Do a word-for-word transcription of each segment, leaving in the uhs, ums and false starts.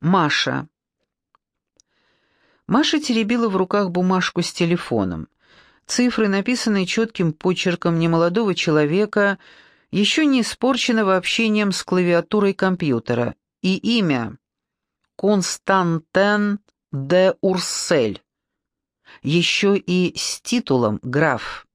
Маша. Маша теребила в руках бумажку с телефоном. Цифры, написанные четким почерком немолодого человека, еще не испорченного общением с клавиатурой компьютера, и имя — Константин де Урсель, еще и с титулом граф.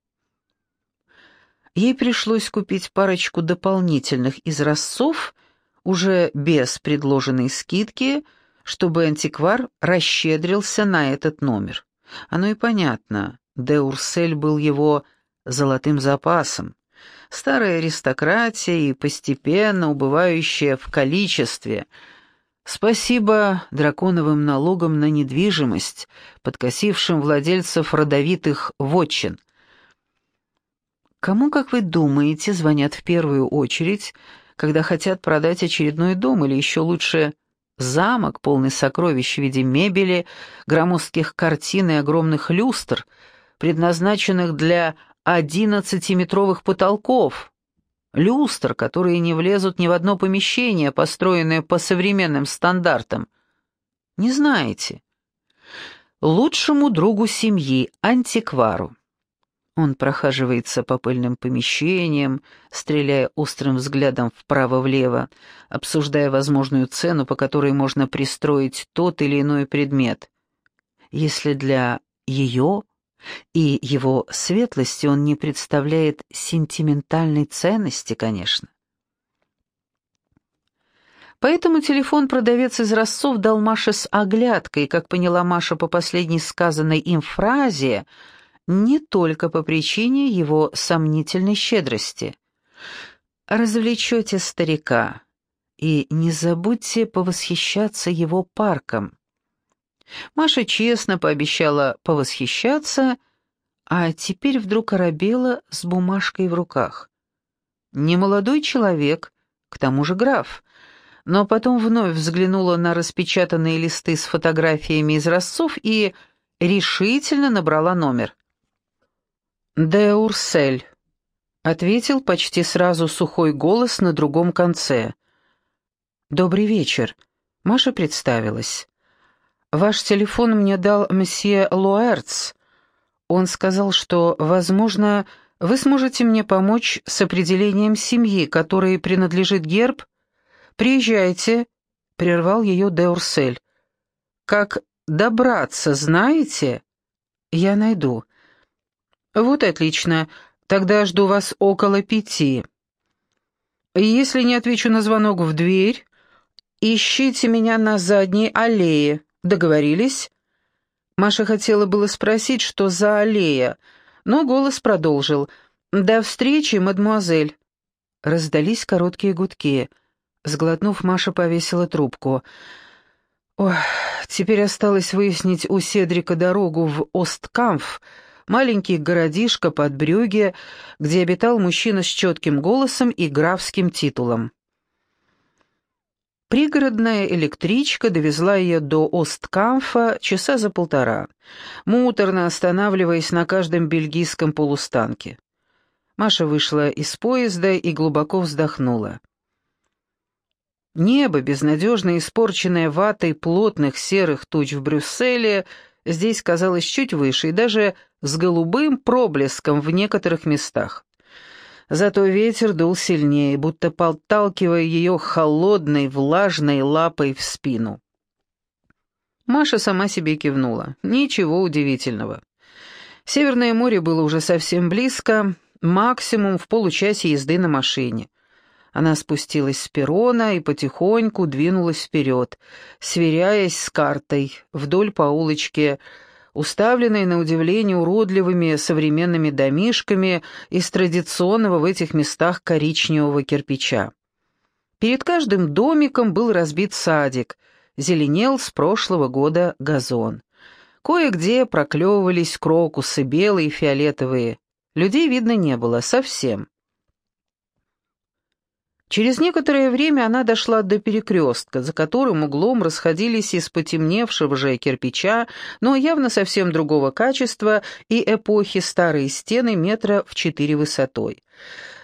Ей пришлось купить парочку дополнительных изразцов, уже без предложенной скидки, чтобы антиквар расщедрился на этот номер. Оно и понятно, де Урсель был его золотым запасом. Старая аристократия и постепенно убывающая в количестве. Спасибо драконовым налогам на недвижимость, подкосившим владельцев родовитых вотчин. Кому, как вы думаете, звонят в первую очередь, когда хотят продать очередной дом или еще лучше замок, полный сокровищ в виде мебели, громоздких картин и огромных люстр, предназначенных для одиннадцатиметровых потолков, люстр, которые не влезут ни в одно помещение, построенное по современным стандартам? Не знаете. Лучшему другу семьи, антиквару. Он прохаживается по пыльным помещениям, стреляя острым взглядом вправо-влево, обсуждая возможную цену, по которой можно пристроить тот или иной предмет. Если для ее и его светлости он не представляет сентиментальной ценности, конечно. Поэтому телефон-продавец из Ростов дал Маше с оглядкой, как поняла Маша по последней сказанной им фразе, не только по причине его сомнительной щедрости. Развлечете старика и не забудьте повосхищаться его парком. Маша честно пообещала повосхищаться, а теперь вдруг оробела с бумажкой в руках. Немолодой человек, к тому же граф, но потом вновь взглянула на распечатанные листы с фотографиями из Ростов и решительно набрала номер. «Де Урсель», — ответил почти сразу сухой голос на другом конце. «Добрый вечер», — Маша представилась. «Ваш телефон мне дал месье Луэрц. Он сказал, что, возможно, вы сможете мне помочь с определением семьи, которой принадлежит герб. Приезжайте», — прервал ее де Урсель. «Как добраться, знаете?» «Я найду». «Вот отлично. Тогда жду вас около пяти. Если не отвечу на звонок в дверь, ищите меня на задней аллее. Договорились?» Маша хотела было спросить, что за аллея, но голос продолжил. «До встречи, мадемуазель». Раздались короткие гудки. Сглотнув, Маша повесила трубку. Ох, теперь осталось выяснить у Седрика дорогу в Осткамф, маленький городишко под Брюгге, где обитал мужчина с четким голосом и графским титулом. Пригородная электричка довезла ее до Осткамфа часа за полтора, муторно останавливаясь на каждом бельгийском полустанке. Маша вышла из поезда и глубоко вздохнула. Небо, безнадежно испорченное ватой плотных серых туч в Брюсселе, здесь казалось чуть выше и даже с голубым проблеском в некоторых местах. Зато ветер дул сильнее, будто подталкивая ее холодной, влажной лапой в спину. Маша сама себе кивнула. Ничего удивительного. Северное море было уже совсем близко, максимум в получасе езды на машине. Она спустилась с перрона и потихоньку двинулась вперед, сверяясь с картой вдоль по улочке, уставленной на удивление уродливыми современными домишками из традиционного в этих местах коричневого кирпича. Перед каждым домиком был разбит садик, зеленел с прошлого года газон. Кое-где проклевывались крокусы, белые и фиолетовые. Людей видно не было совсем. Через некоторое время она дошла до перекрестка, за которым углом расходились из потемневшего же кирпича, но явно совсем другого качества и эпохи старые стены метра в четыре высотой.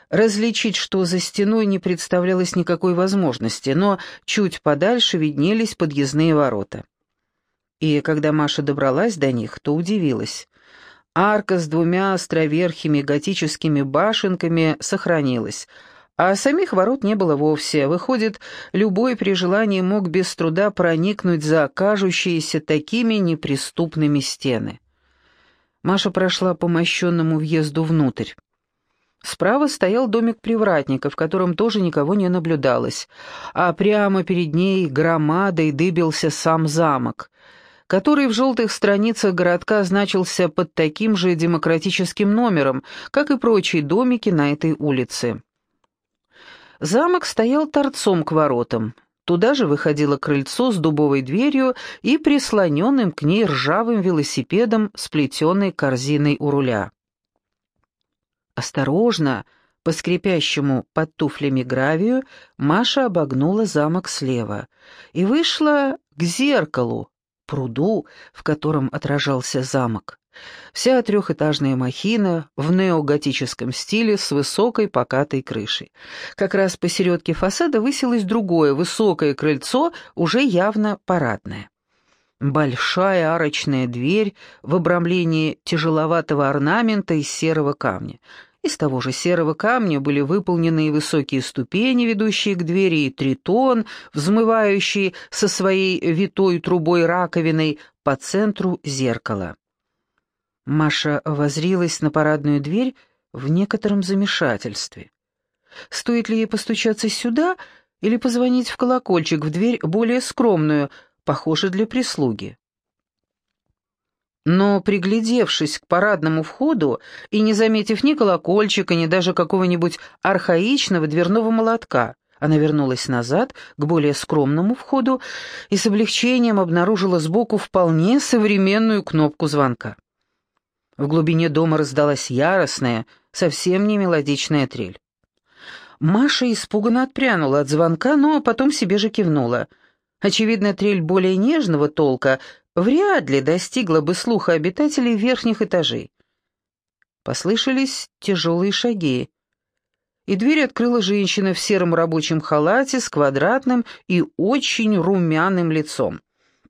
Различить, что за стеной, не представлялось никакой возможности, но чуть подальше виднелись подъездные ворота. И когда Маша добралась до них, то удивилась. Арка с двумя островерхими готическими башенками сохранилась, а самих ворот не было вовсе. Выходит, любой при желании мог без труда проникнуть за кажущиеся такими неприступными стены. Маша прошла по мощенному въезду внутрь. Справа стоял домик привратника, в котором тоже никого не наблюдалось, а прямо перед ней громадой дыбился сам замок, который в желтых страницах городка значился под таким же демократическим номером, как и прочие домики на этой улице. Замок стоял торцом к воротам. Туда же выходило крыльцо с дубовой дверью и прислоненным к ней ржавым велосипедом с плетеной корзиной у руля. Осторожно, по скрипящему под туфлями гравию, Маша обогнула замок слева и вышла к зеркалу, пруду, в котором отражался замок. Вся трехэтажная махина в неоготическом стиле с высокой покатой крышей. Как раз посередке фасада высилось другое, высокое крыльцо, уже явно парадное. Большая арочная дверь в обрамлении тяжеловатого орнамента из серого камня. Из того же серого камня были выполнены и высокие ступени, ведущие к двери, и тритон, взмывающий со своей витой трубой раковиной по центру зеркала. Маша воззрилась на парадную дверь в некотором замешательстве. Стоит ли ей постучаться сюда или позвонить в колокольчик в дверь более скромную, похоже, для прислуги? Но, приглядевшись к парадному входу и не заметив ни колокольчика, ни даже какого-нибудь архаичного дверного молотка, она вернулась назад к более скромному входу и с облегчением обнаружила сбоку вполне современную кнопку звонка. В глубине дома раздалась яростная, совсем не мелодичная трель. Маша испуганно отпрянула от звонка, но потом себе же кивнула. Очевидно, трель более нежного толка вряд ли достигла бы слуха обитателей верхних этажей. Послышались тяжелые шаги, и дверь открыла женщина в сером рабочем халате с квадратным и очень румяным лицом.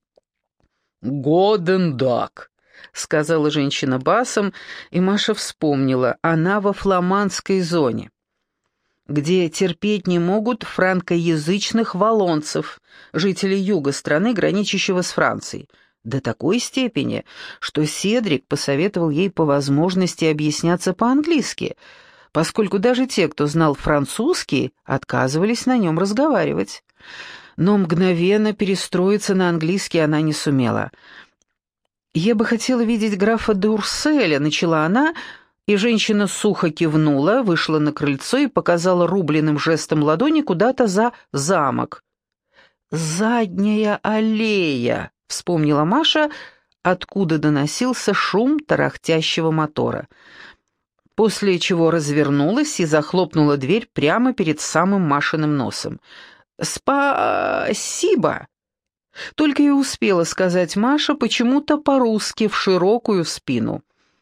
«Годен дак», — сказала женщина басом, и Маша вспомнила, она во фламандской зоне, где терпеть не могут франкоязычных валлонцев, жителей юга страны, граничащего с Францией, до такой степени, что Седрик посоветовал ей по возможности объясняться по-английски, поскольку даже те, кто знал французский, отказывались на нем разговаривать. Но мгновенно перестроиться на английский она не сумела. «Я бы хотела видеть графа де Урселя», — начала она, и женщина сухо кивнула, вышла на крыльцо и показала рубленным жестом ладони куда-то за замок. «Задняя аллея», — вспомнила Маша, откуда доносился шум тарахтящего мотора. После чего развернулась и захлопнула дверь прямо перед самым Машиным носом. «Спасибо!» Только и успела сказать Маша почему-то по-русски в широкую спину.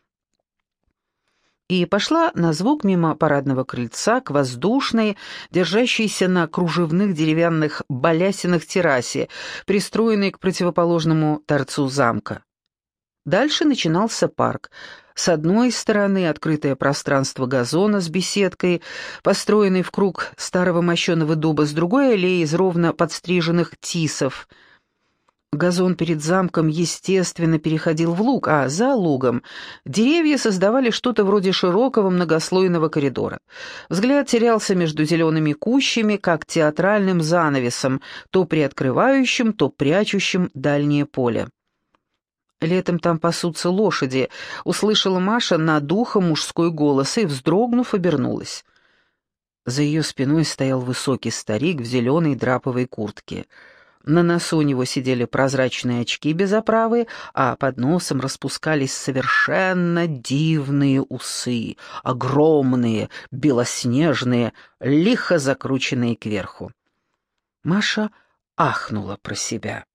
И пошла на звук мимо парадного крыльца к воздушной, держащейся на кружевных деревянных балясинах террасе, пристроенной к противоположному торцу замка. Дальше начинался парк. С одной стороны открытое пространство газона с беседкой, построенный в круг старого мощеного дуба, с другой аллеей из ровно подстриженных тисов. Газон перед замком, естественно, переходил в луг, а за лугом деревья создавали что-то вроде широкого многослойного коридора. Взгляд терялся между зелеными кущами, как театральным занавесом, то приоткрывающим, то прячущим дальнее поле. «Летом там пасутся лошади», — услышала Маша над ухом мужской голос и, вздрогнув, обернулась. За ее спиной стоял высокий старик в зеленой драповой куртке. На носу у него сидели прозрачные очки без оправы, а под носом распускались совершенно дивные усы, огромные, белоснежные, лихо закрученные кверху. Маша ахнула про себя.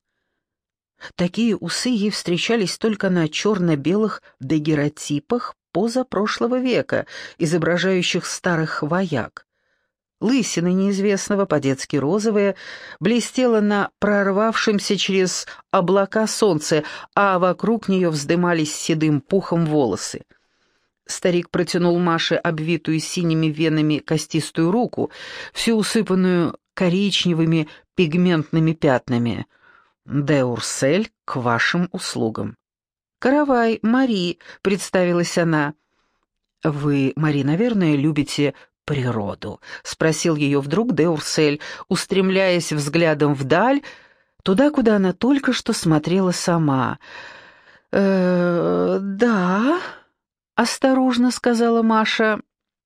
Такие усы ей встречались только на черно-белых дагеротипах позапрошлого века, изображающих старых вояк. Лысина неизвестного, по-детски розовая, блестела на прорвавшемся через облака солнце, а вокруг нее вздымались седым пухом волосы. Старик протянул Маше обвитую синими венами костистую руку, всю усыпанную коричневыми пигментными пятнами. «Де Урсель, к вашим услугам». «Каравай, Мари», — представилась она. «Вы, Мари, наверное, любите природу?» — спросил ее вдруг де Урсель, устремляясь взглядом вдаль, туда, куда она только что смотрела сама. «Э-э, да», — осторожно сказала Маша.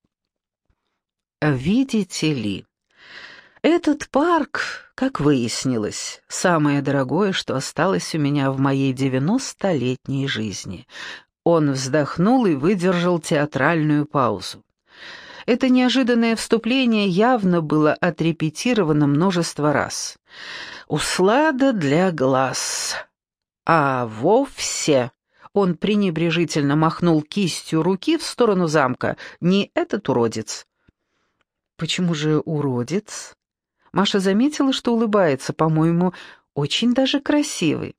«Видите ли, этот парк, как выяснилось, самое дорогое, что осталось у меня в моей девяностолетней жизни». Он вздохнул и выдержал театральную паузу. Это неожиданное вступление явно было отрепетировано множество раз. «Услада для глаз. А вовсе...» Он пренебрежительно махнул кистью руки в сторону замка. «Не этот уродец». «Почему же уродец?» Маша заметила, что улыбается, по-моему, очень даже красивый.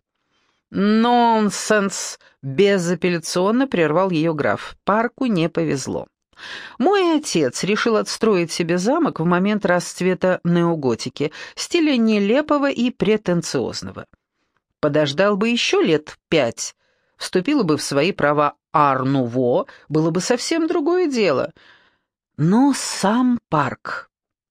«Нонсенс!» — безапелляционно прервал ее граф. «Парку не повезло. Мой отец решил отстроить себе замок в момент расцвета неоготики, стиля нелепого и претенциозного. Подождал бы еще лет пять, вступила бы в свои права ар-нуво, было бы совсем другое дело. Но сам парк...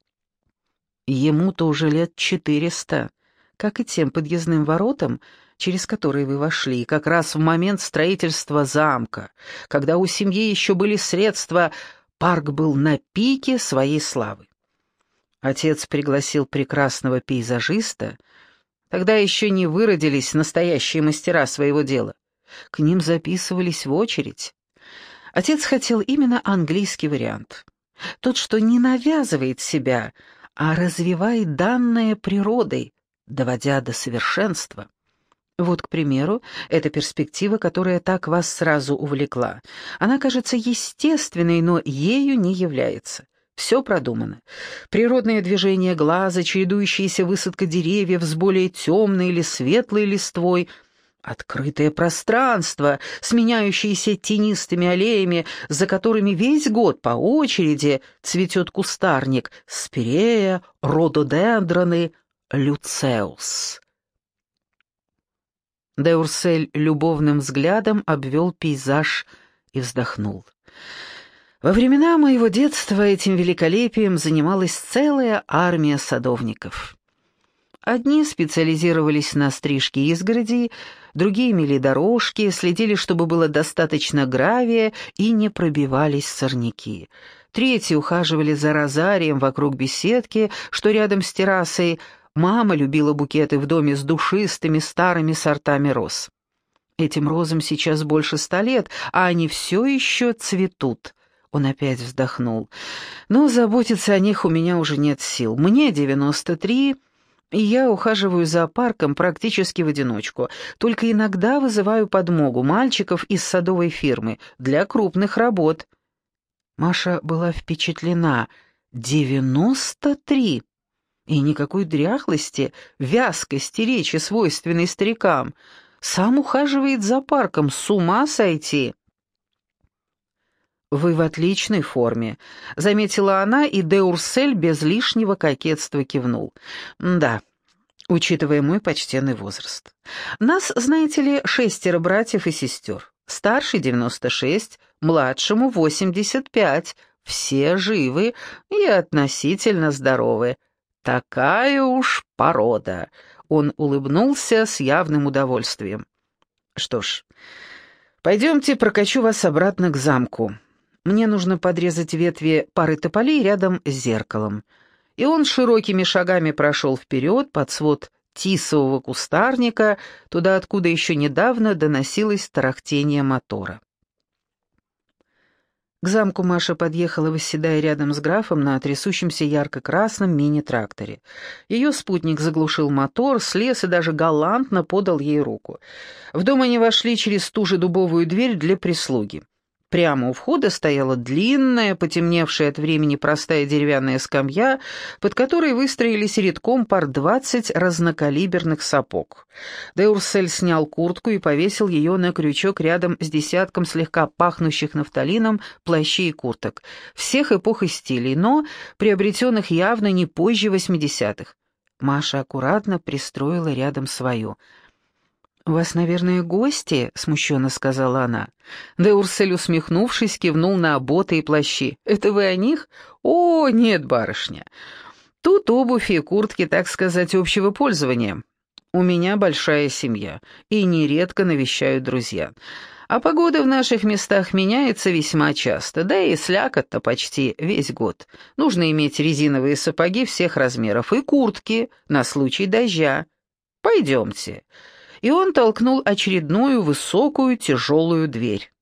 Ему-то уже лет четыреста, как и тем подъездным воротам, через которые вы вошли, как раз в момент строительства замка, когда у семьи еще были средства, парк был на пике своей славы. Отец пригласил прекрасного пейзажиста, тогда еще не выродились настоящие мастера своего дела. К ним записывались в очередь. Отец хотел именно английский вариант, тот, что не навязывает себя, а развивает данное природой, доводя до совершенства. Вот, к примеру, эта перспектива, которая так вас сразу увлекла. Она кажется естественной, но ею не является. Все продумано. Природное движение глаза, чередующаяся высадка деревьев с более темной или светлой листвой, открытое пространство, сменяющееся тенистыми аллеями, за которыми весь год по очереди цветет кустарник, спирея, рододендроны, люцеус. Де Урсель любовным взглядом обвел пейзаж и вздохнул. Во времена моего детства этим великолепием занималась целая армия садовников. Одни специализировались на стрижке изгородей, другие мели дорожки, следили, чтобы было достаточно гравия и не пробивались сорняки. Третьи ухаживали за розарием вокруг беседки, что рядом с террасой. Мама любила букеты в доме с душистыми старыми сортами роз. Этим розам сейчас больше ста лет, а они все еще цветут. Он опять вздохнул. Но заботиться о них у меня уже нет сил. Мне девяносто три, и я ухаживаю за парком практически в одиночку. Только иногда вызываю подмогу мальчиков из садовой фирмы для крупных работ. Маша была впечатлена. девяносто три! И никакой дряхлости, вязкости речи, свойственной старикам. Сам ухаживает за парком, с ума сойти. «Вы в отличной форме», — заметила она, и де Урсель без лишнего кокетства кивнул. «Да, учитывая мой почтенный возраст. Нас, знаете ли, шестеро братьев и сестер. Старший девяносто шесть, младшему восемьдесят пять. Все живы и относительно здоровы. Такая уж порода». Он улыбнулся с явным удовольствием. «Что ж, пойдемте прокачу вас обратно к замку. Мне нужно подрезать ветви пары тополей рядом с зеркалом». И он широкими шагами прошел вперед под свод тисового кустарника, туда, откуда еще недавно доносилось тарахтение мотора. К замку Маша подъехала, восседая рядом с графом на трясущемся ярко-красном мини-тракторе. Ее спутник заглушил мотор, слез и даже галантно подал ей руку. В дом они вошли через ту же дубовую дверь для прислуги. Прямо у входа стояла длинная, потемневшая от времени простая деревянная скамья, под которой выстроились рядком пар двадцать разнокалиберных сапог. Де Урсель снял куртку и повесил ее на крючок рядом с десятком слегка пахнущих нафталином плащей и курток, всех эпох и стилей, но приобретенных явно не позже восьмидесятых. Маша аккуратно пристроила рядом свою. «У вас, наверное, гости?» — смущенно сказала она. Де Урсель, усмехнувшись, кивнул на боты и плащи. «Это вы о них? О, нет, барышня. Тут обувь и куртки, так сказать, общего пользования. У меня большая семья, и нередко навещают друзья. А погода в наших местах меняется весьма часто, да и слякоть-то почти весь год. Нужно иметь резиновые сапоги всех размеров и куртки на случай дождя. Пойдемте». И он толкнул очередную высокую тяжелую дверь.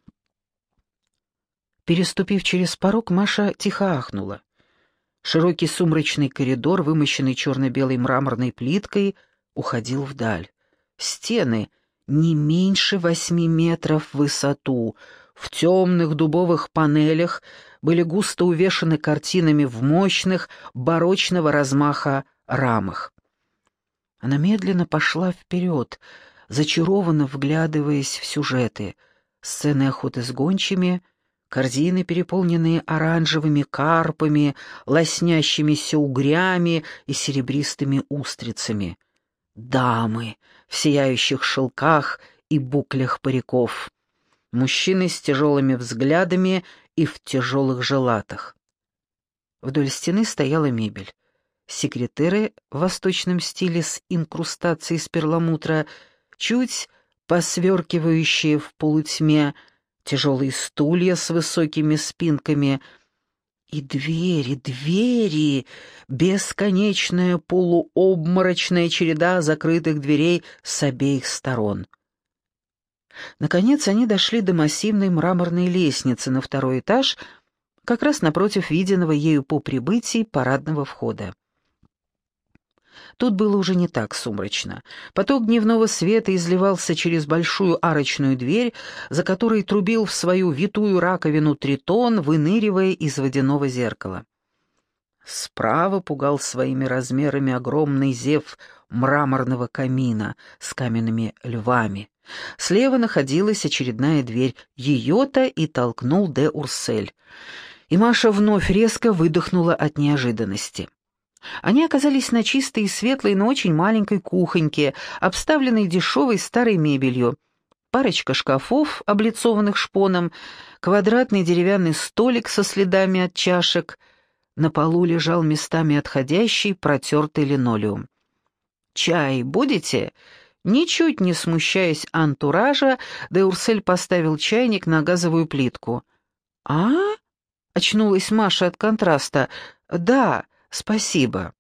Переступив через порог, Маша тихо ахнула. Широкий сумрачный коридор, вымощенный черно-белой мраморной плиткой, уходил вдаль. Стены не меньше восьми метров в высоту, в темных дубовых панелях были густо увешаны картинами в мощных, барочного размаха рамах. Она медленно пошла вперед, зачарованно вглядываясь в сюжеты. Сцены охоты с гончими, корзины, переполненные оранжевыми карпами, лоснящимися угрями и серебристыми устрицами. Дамы в сияющих шелках и буклях париков. Мужчины с тяжелыми взглядами и в тяжелых жилатах. Вдоль стены стояла мебель. Секретеры в восточном стиле с инкрустацией из перламутра, чуть посверкивающие в полутьме, тяжелые стулья с высокими спинками и двери, двери, бесконечная полуобморочная череда закрытых дверей с обеих сторон. Наконец они дошли до массивной мраморной лестницы на второй этаж, как раз напротив виденного ею по прибытии парадного входа. Тут было уже не так сумрачно. Поток дневного света изливался через большую арочную дверь, за которой трубил в свою витую раковину тритон, выныривая из водяного зеркала. Справа пугал своими размерами огромный зев мраморного камина с каменными львами. Слева находилась очередная дверь, ее-то и толкнул де Урсель. И Маша вновь резко выдохнула от неожиданности. Они оказались на чистой и светлой, но очень маленькой кухоньке, обставленной дешевой старой мебелью. Парочка шкафов, облицованных шпоном, квадратный деревянный столик со следами от чашек. На полу лежал местами отходящий протертый линолеум. «Чай будете?» Ничуть не смущаясь антуража, де Урсель поставил чайник на газовую плитку. «А?» — очнулась Маша от контраста. «Да». «Спасибо».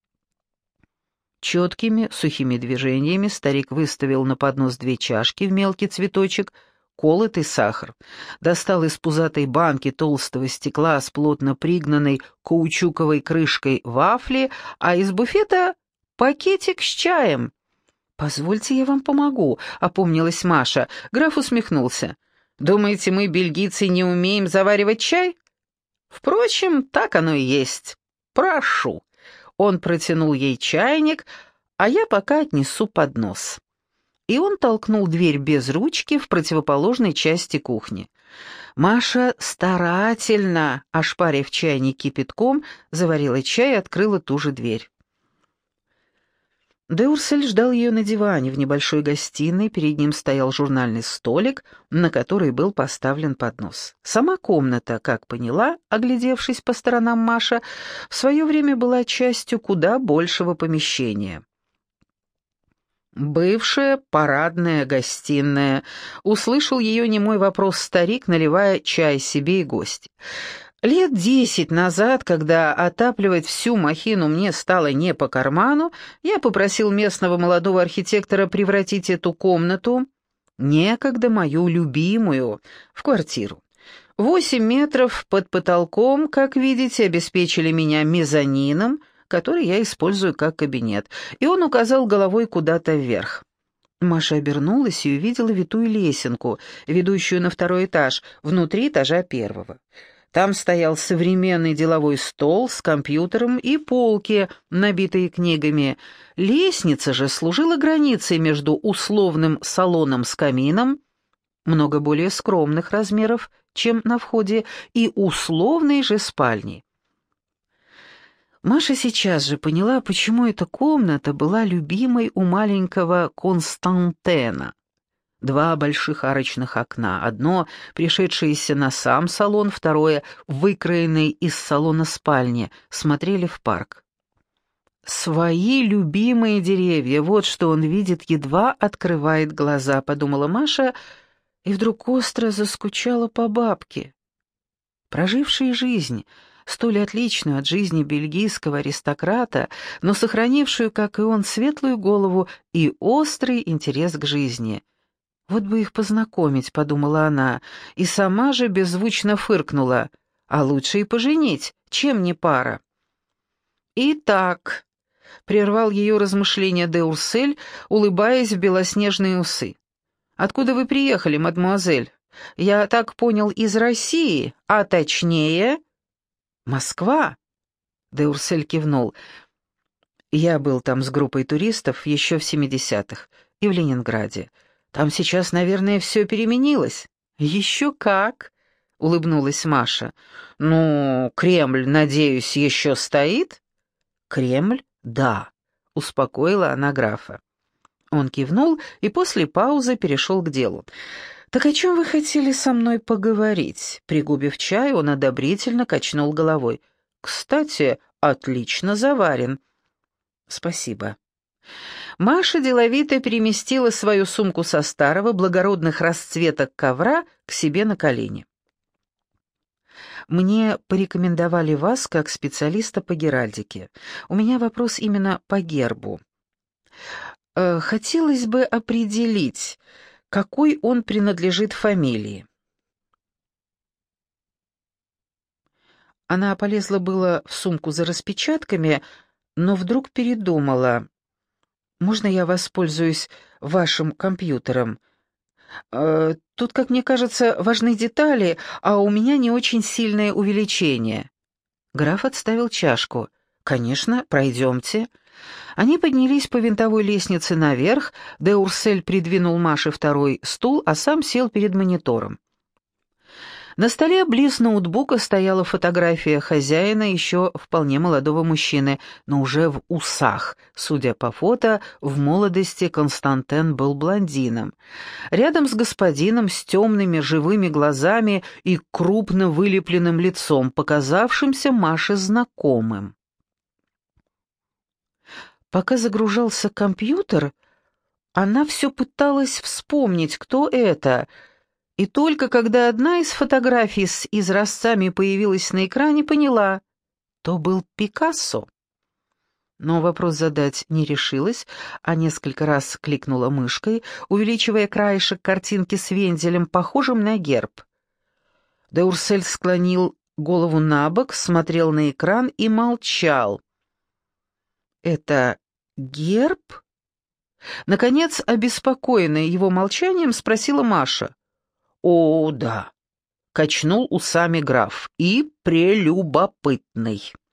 Четкими, сухими движениями старик выставил на поднос две чашки в мелкий цветочек, колотый сахар, достал из пузатой банки толстого стекла с плотно пригнанной каучуковой крышкой вафли, а из буфета пакетик с чаем. «Позвольте, я вам помогу», — опомнилась Маша. Граф усмехнулся. «Думаете, мы, бельгийцы, не умеем заваривать чай? Впрочем, так оно и есть. Прошу». Он протянул ей чайник, а я пока отнесу поднос. И он толкнул дверь без ручки в противоположной части кухни. Маша старательно, ошпарив чайник кипятком, заварила чай и открыла ту же дверь. Де Урсель ждал ее на диване в небольшой гостиной, перед ним стоял журнальный столик, на который был поставлен поднос. Сама комната, как поняла, оглядевшись по сторонам Маша, в свое время была частью куда большего помещения. «Бывшая парадная гостиная», — услышал ее немой вопрос старик, наливая чай себе и гости. Лет десять назад, когда отапливать всю махину мне стало не по карману, я попросил местного молодого архитектора превратить эту комнату, некогда мою любимую, в квартиру. Восемь метров под потолком, как видите, обеспечили меня мезонином, который я использую как кабинет, и он указал головой куда-то вверх. Маша обернулась и увидела витую лесенку, ведущую на второй этаж, внутри этажа первого. Там стоял современный деловой стол с компьютером и полки, набитые книгами. Лестница же служила границей между условным салоном с камином, много более скромных размеров, чем на входе, и условной же спальней. Маша сейчас же поняла, почему эта комната была любимой у маленького Константена. Два больших арочных окна, одно пришедшееся на сам салон, второе выкроенное из салона спальни, смотрели в парк. «Свои любимые деревья, вот что он видит, едва открывает глаза», — подумала Маша, и вдруг остро заскучала по бабке. Прожившей жизнь, столь отличную от жизни бельгийского аристократа, но сохранившую, как и он, светлую голову и острый интерес к жизни. «Вот бы их познакомить», — подумала она, и сама же беззвучно фыркнула. «А лучше и поженить, чем не пара». «Итак», — прервал ее размышления де Урсель, улыбаясь в белоснежные усы. «Откуда вы приехали, мадемуазель? Я так понял, из России, а точнее...» «Москва?» — де Урсель кивнул. «Я был там с группой туристов еще в семидесятых и в Ленинграде. Там сейчас, наверное, все переменилось». «Еще как!» — улыбнулась Маша. «Ну, Кремль, надеюсь, еще стоит?» «Кремль? Да», — успокоила она графа. Он кивнул и после паузы перешел к делу. «Так о чем вы хотели со мной поговорить?» Пригубив чай, он одобрительно качнул головой. «Кстати, отлично заварен». «Спасибо». Маша деловито переместила свою сумку со старого благородных расцветок ковра к себе на колени. «Мне порекомендовали вас как специалиста по геральдике. У меня вопрос именно по гербу. Э, хотелось бы определить, какой он принадлежит фамилии». Она полезла было в сумку за распечатками, но вдруг передумала. «Можно я воспользуюсь вашим компьютером? Э, тут, как мне кажется, важны детали, а у меня не очень сильное увеличение». Граф отставил чашку. «Конечно, пройдемте». Они поднялись по винтовой лестнице наверх, де Урсель придвинул Маше второй стул, а сам сел перед монитором. На столе близ ноутбука стояла фотография хозяина, еще вполне молодого мужчины, но уже в усах. Судя по фото, в молодости Константин был блондином. Рядом с господином с темными живыми глазами и крупно вылепленным лицом, показавшимся Маше знакомым. Пока загружался компьютер, она все пыталась вспомнить, кто это, и только когда одна из фотографий с изразцами появилась на экране, поняла — то был Пикассо. Но вопрос задать не решилась, а несколько раз кликнула мышкой, увеличивая краешек картинки с вензелем, похожим на герб. Де Урсель склонил голову на бок, смотрел на экран и молчал. «Это герб?» Наконец, обеспокоенная его молчанием, спросила Маша. «О, да», — качнул усами граф, — «и прелюбопытный».